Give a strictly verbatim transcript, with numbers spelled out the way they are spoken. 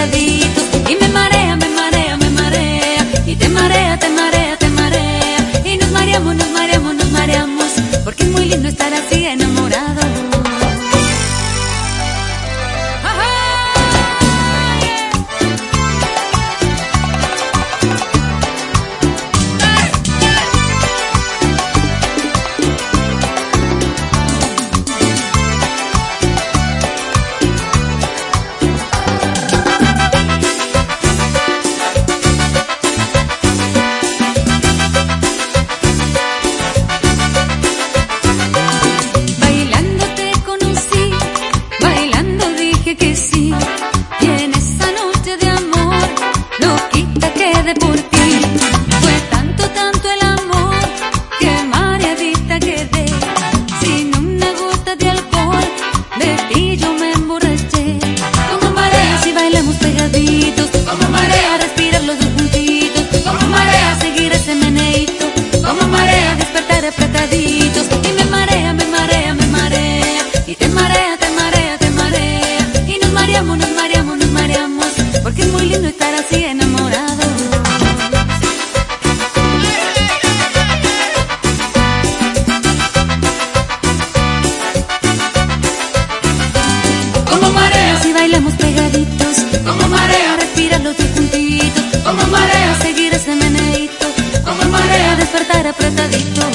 pegaditos. Y me marea, me marea, me marea. Y te marea, te marea, te marea. Y nos mareamos, nos mareamos, nos mareamos. Porque es muy lindo estar así enamorado. Que sí, y en esa noche de amor, loquita quedé por ti. Fue tanto, tanto el amor, que mareadita quedé. Sin una gota de alcohol, de ti yo me emborraché. Como marea si bailamos pegaditos, como marea respirar los dos juntitos, como marea seguir ese meneíto, como marea despertar apretaditos. Y me marea, me marea, me marea, y te marea, te marea, te marea. Nos mareamos, nos mareamos, nos mareamos, porque es muy lindo estar así enamorado. Como marea si bailamos pegaditos, como marea respirar los dos juntitos, como marea seguir ese meneíto, como marea despertar apretadito.